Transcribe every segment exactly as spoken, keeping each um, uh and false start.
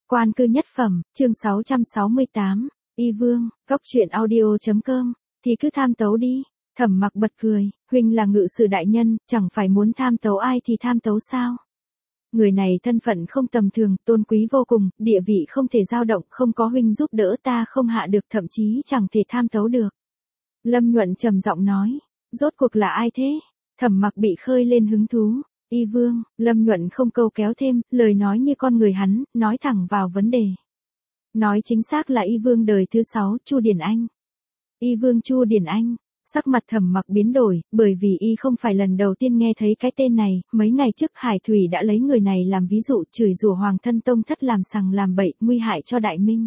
Quan cư nhất phẩm, chương sáu trăm sáu mươi tám, Y Vương, Cốc truyện audio.com, thì cứ tham tấu đi. Thẩm Mặc bật cười, huynh là ngự sử đại nhân, chẳng phải muốn tham tấu ai thì tham tấu sao? Người này thân phận không tầm thường, tôn quý vô cùng, địa vị không thể dao động, không có huynh giúp đỡ ta không hạ được, thậm chí chẳng thể tham tấu được. Lâm Nhuận trầm giọng nói, rốt cuộc là ai thế? Thẩm Mặc bị khơi lên hứng thú. Y Vương, Lâm Nhuận không câu kéo thêm, lời nói như con người hắn, nói thẳng vào vấn đề. Nói chính xác là Y Vương đời thứ sáu, Chu Điển Anh. Y Vương Chu Điển Anh. Sắc mặt Thẩm Mặc biến đổi, bởi vì y không phải lần đầu tiên nghe thấy cái tên này, mấy ngày trước Hải Thủy đã lấy người này làm ví dụ, chửi rủa Hoàng thân Tông thất làm sằng làm bậy, nguy hại cho Đại Minh.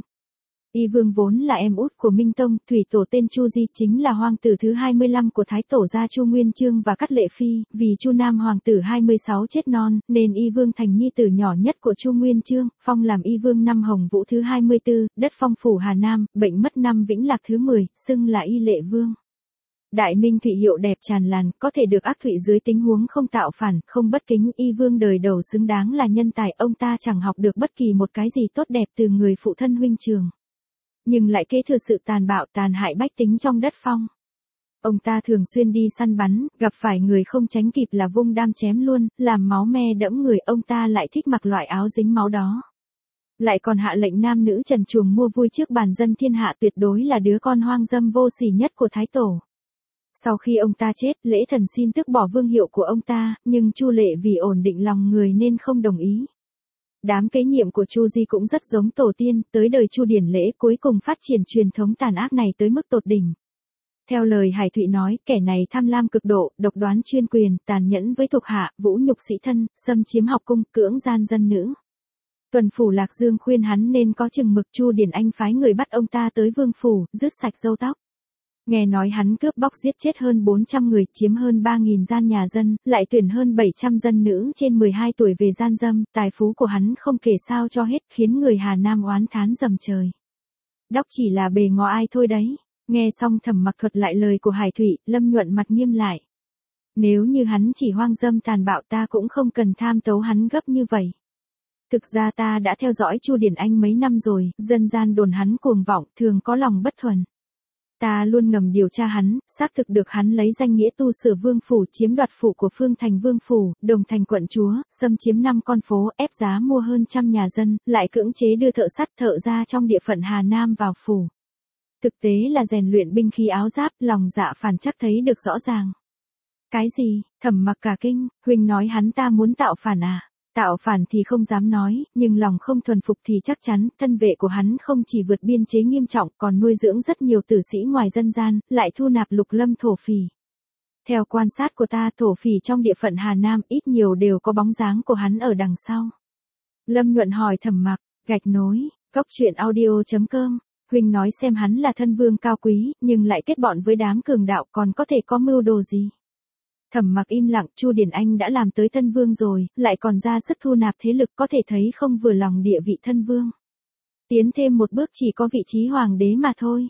Y Vương vốn là em út của Minh Tông, thủy tổ tên Chu Di chính là hoàng tử thứ hai mươi lăm của Thái tổ gia Chu Nguyên Chương và Cát Lệ Phi, vì Chu Nam hoàng tử hai mươi sáu chết non, nên Y Vương thành nhi tử nhỏ nhất của Chu Nguyên Chương, phong làm Y Vương năm Hồng Vũ thứ hai mươi tư, đất phong phủ Hà Nam, bệnh mất năm Vĩnh Lạc thứ mười, xưng là Y Lệ Vương. Đại Minh thụy hiệu đẹp tràn lan, có thể được ác thụy dưới tình huống không tạo phản, không bất kính, Y Vương đời đầu xứng đáng là nhân tài, ông ta chẳng học được bất kỳ một cái gì tốt đẹp từ người phụ thân huynh trường. Nhưng lại kế thừa sự tàn bạo tàn hại bách tính trong đất phong. Ông ta thường xuyên đi săn bắn, gặp phải người không tránh kịp là vung đam chém luôn, làm máu me đẫm người, ông ta lại thích mặc loại áo dính máu đó. Lại còn hạ lệnh nam nữ trần truồng mua vui trước bàn dân thiên hạ, tuyệt đối là đứa con hoang dâm vô sỉ nhất của Thái tổ. Sau khi ông ta chết, Lễ Thần xin tước bỏ vương hiệu của ông ta, nhưng Chu Lệ vì ổn định lòng người nên không đồng ý. Đám kế nhiệm của Chu Di cũng rất giống tổ tiên, tới đời Chu Điển Lễ cuối cùng phát triển truyền thống tàn ác này tới mức tột đỉnh. Theo lời Hải Thụy nói, kẻ này tham lam cực độ, độc đoán chuyên quyền, tàn nhẫn với thuộc hạ, vũ nhục sĩ thân, xâm chiếm học cung, cưỡng gian dân nữ. Tuần phủ Lạc Dương khuyên hắn nên có chừng mực, Chu Điển Anh phái người bắt ông ta tới vương phủ, rứt sạch râu tóc. Nghe nói hắn cướp bóc giết chết hơn bốn trăm người, chiếm hơn ba nghìn gian nhà dân, lại tuyển hơn bảy trăm dân nữ trên mười hai tuổi về gian dâm, tài phú của hắn không kể sao cho hết, khiến người Hà Nam oán thán dầm trời. Đóc chỉ là bề ngó ai thôi đấy. Nghe xong Thẩm Mặc thuật lại lời của Hải Thụy, Lâm Nhuận mặt nghiêm lại. Nếu như hắn chỉ hoang dâm tàn bạo ta cũng không cần tham tấu hắn gấp như vậy. Thực ra ta đã theo dõi Chu Điển Anh mấy năm rồi, dân gian đồn hắn cuồng vọng, thường có lòng bất thuần. Ta luôn ngầm điều tra hắn, xác thực được hắn lấy danh nghĩa tu sửa vương phủ, chiếm đoạt phủ của Phương Thành vương phủ, Đồng Thành quận chúa, xâm chiếm năm con phố, ép giá mua hơn trăm nhà dân, lại cưỡng chế đưa thợ sắt thợ ra trong địa phận Hà Nam vào phủ. Thực tế là rèn luyện binh khí áo giáp, lòng dạ phản chắc thấy được rõ ràng. Cái gì? Thẩm Mặc cả kinh, huynh nói hắn ta muốn tạo phản à? Tạo phản thì không dám nói, nhưng lòng không thuần phục thì chắc chắn, thân vệ của hắn không chỉ vượt biên chế nghiêm trọng, còn nuôi dưỡng rất nhiều tử sĩ ngoài dân gian, lại thu nạp lục lâm thổ phỉ. Theo quan sát của ta, thổ phỉ trong địa phận Hà Nam ít nhiều đều có bóng dáng của hắn ở đằng sau. Lâm Nhuận hỏi Thẩm Mặc, gạch nối, Cốc truyện audio.com, huynh nói xem hắn là thân vương cao quý, nhưng lại kết bọn với đám cường đạo, còn có thể có mưu đồ gì? Thẩm Mặc im lặng, Chu Điển Anh đã làm tới thân vương rồi, lại còn ra sức thu nạp thế lực, có thể thấy không vừa lòng địa vị thân vương. Tiến thêm một bước chỉ có vị trí hoàng đế mà thôi.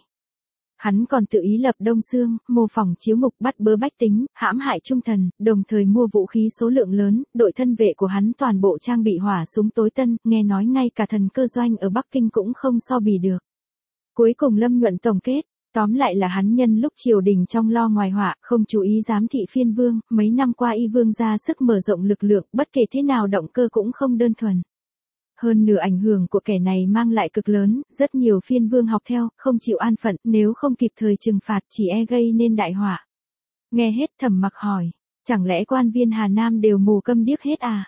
Hắn còn tự ý lập Đông Xương, mô phỏng chiếu mục, bắt bớ bách tính, hãm hại trung thần, đồng thời mua vũ khí số lượng lớn, đội thân vệ của hắn toàn bộ trang bị hỏa súng tối tân, nghe nói ngay cả thần cơ doanh ở Bắc Kinh cũng không so bì được. Cuối cùng Lâm Nhuận tổng kết. Tóm lại là hắn nhân lúc triều đình trong lo ngoài họa, không chú ý giám thị phiên vương, mấy năm qua Y Vương ra sức mở rộng lực lượng, bất kể thế nào động cơ cũng không đơn thuần. Hơn nửa ảnh hưởng của kẻ này mang lại cực lớn, rất nhiều phiên vương học theo, không chịu an phận, nếu không kịp thời trừng phạt chỉ e gây nên đại họa. Nghe hết Thẩm Mặc hỏi, chẳng lẽ quan viên Hà Nam đều mù câm điếc hết à?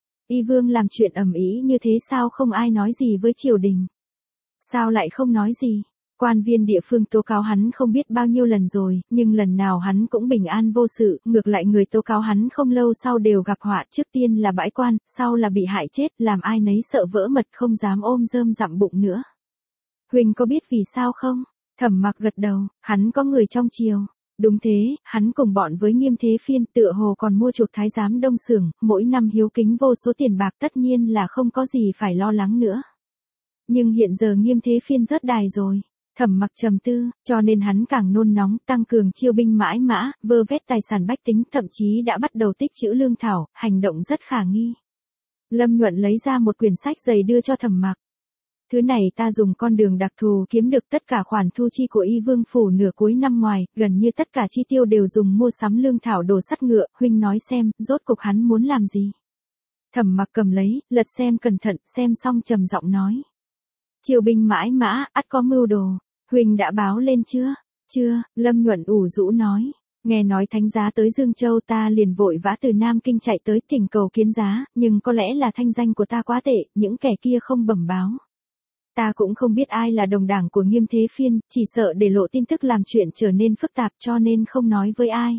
Y Vương làm chuyện ầm ĩ như thế sao không ai nói gì với triều đình? Sao lại không nói gì? Quan viên địa phương tố cáo hắn không biết bao nhiêu lần rồi, nhưng lần nào hắn cũng bình an vô sự, ngược lại người tố cáo hắn không lâu sau đều gặp họa, trước tiên là bãi quan, sau là bị hại chết, làm ai nấy sợ vỡ mật không dám ôm rơm dặm bụng nữa. Huỳnh có biết vì sao không? Thẩm Mặc gật đầu, hắn có người trong triều. Đúng thế, hắn cùng bọn với Nghiêm Thế Phiên tựa hồ còn mua chuộc thái giám Đông Xưởng, mỗi năm hiếu kính vô số tiền bạc, tất nhiên là không có gì phải lo lắng nữa. Nhưng hiện giờ Nghiêm Thế Phiên rớt đài rồi. Thẩm Mặc trầm tư, cho nên hắn càng nôn nóng, tăng cường chiêu binh mãi mã, vơ vét tài sản bách tính, thậm chí đã bắt đầu tích trữ lương thảo, hành động rất khả nghi. Lâm Nhuận lấy ra một quyển sách dày đưa cho Thẩm Mặc. Thứ này ta dùng con đường đặc thù kiếm được tất cả khoản thu chi của Y Vương phủ nửa cuối năm ngoài, gần như tất cả chi tiêu đều dùng mua sắm lương thảo đồ sắt ngựa, huynh nói xem, rốt cục hắn muốn làm gì? Thẩm Mặc cầm lấy, lật xem cẩn thận, xem xong trầm giọng nói. Triều binh mãi mã, ắt có mưu đồ, huynh đã báo lên chưa? Chưa, Lâm Nhuận ủ rũ nói. Nghe nói thánh giá tới Dương Châu ta liền vội vã từ Nam Kinh chạy tới thỉnh cầu kiến giá, nhưng có lẽ là thanh danh của ta quá tệ, những kẻ kia không bẩm báo. Ta cũng không biết ai là đồng đảng của Nghiêm Thế Phiên, chỉ sợ để lộ tin tức làm chuyện trở nên phức tạp cho nên không nói với ai.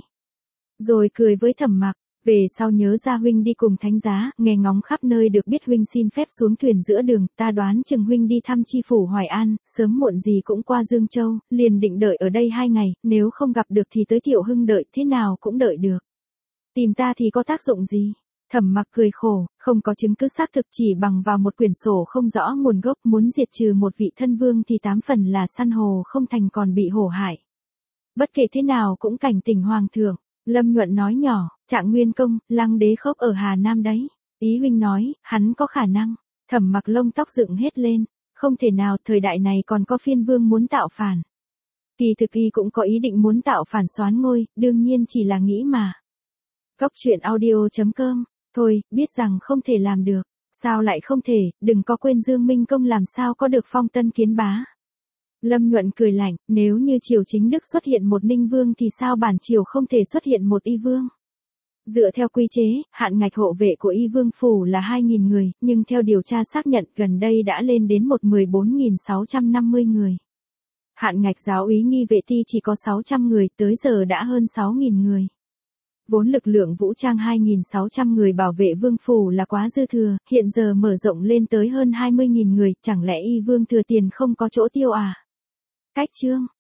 Rồi cười với Thẩm Mặc, về sau nhớ ra huynh đi cùng thánh giá, nghe ngóng khắp nơi được biết huynh xin phép xuống thuyền giữa đường, ta đoán chừng huynh đi thăm chi phủ Hoài An, sớm muộn gì cũng qua Dương Châu, liền định đợi ở đây hai ngày, nếu không gặp được thì tới Thiệu Hưng đợi, thế nào cũng đợi được. Tìm ta thì có tác dụng gì? Thẩm Mặc cười khổ, không có chứng cứ xác thực, chỉ bằng vào một quyển sổ không rõ nguồn gốc, muốn diệt trừ một vị thân vương thì tám phần là săn hồ không thành còn bị hổ hại. Bất kể thế nào cũng cảnh tỉnh hoàng thượng. Lâm Nhuận nói nhỏ, Trạng Nguyên công, Lăng Đế Khốc ở Hà Nam đấy. Ý huynh nói, hắn có khả năng. Thẩm Mặc lông tóc dựng hết lên, không thể nào, thời đại này còn có phiên vương muốn tạo phản. Kỳ thực y cũng có ý định muốn tạo phản soán ngôi, đương nhiên chỉ là nghĩ mà. Cốc truyện audio chấm com, thôi, biết rằng không thể làm được. Sao lại không thể, đừng có quên Dương Minh Công làm sao có được phong tân kiến bá. Lâm Nhuận cười lạnh, nếu như triều chính Đức xuất hiện một Ninh Vương thì sao bản triều không thể xuất hiện một Y Vương? Dựa theo quy chế, hạn ngạch hộ vệ của Y Vương phủ là hai nghìn người, nhưng theo điều tra xác nhận gần đây đã lên đến một mười bốn nghìn sáu trăm năm mươi người. Hạn ngạch giáo úy nghi vệ ti chỉ có sáu trăm người, tới giờ đã hơn sáu nghìn người. Vốn lực lượng vũ trang hai nghìn sáu trăm người bảo vệ vương phủ là quá dư thừa, hiện giờ mở rộng lên tới hơn hai mươi nghìn người, chẳng lẽ Y Vương thừa tiền không có chỗ tiêu à? Cách chương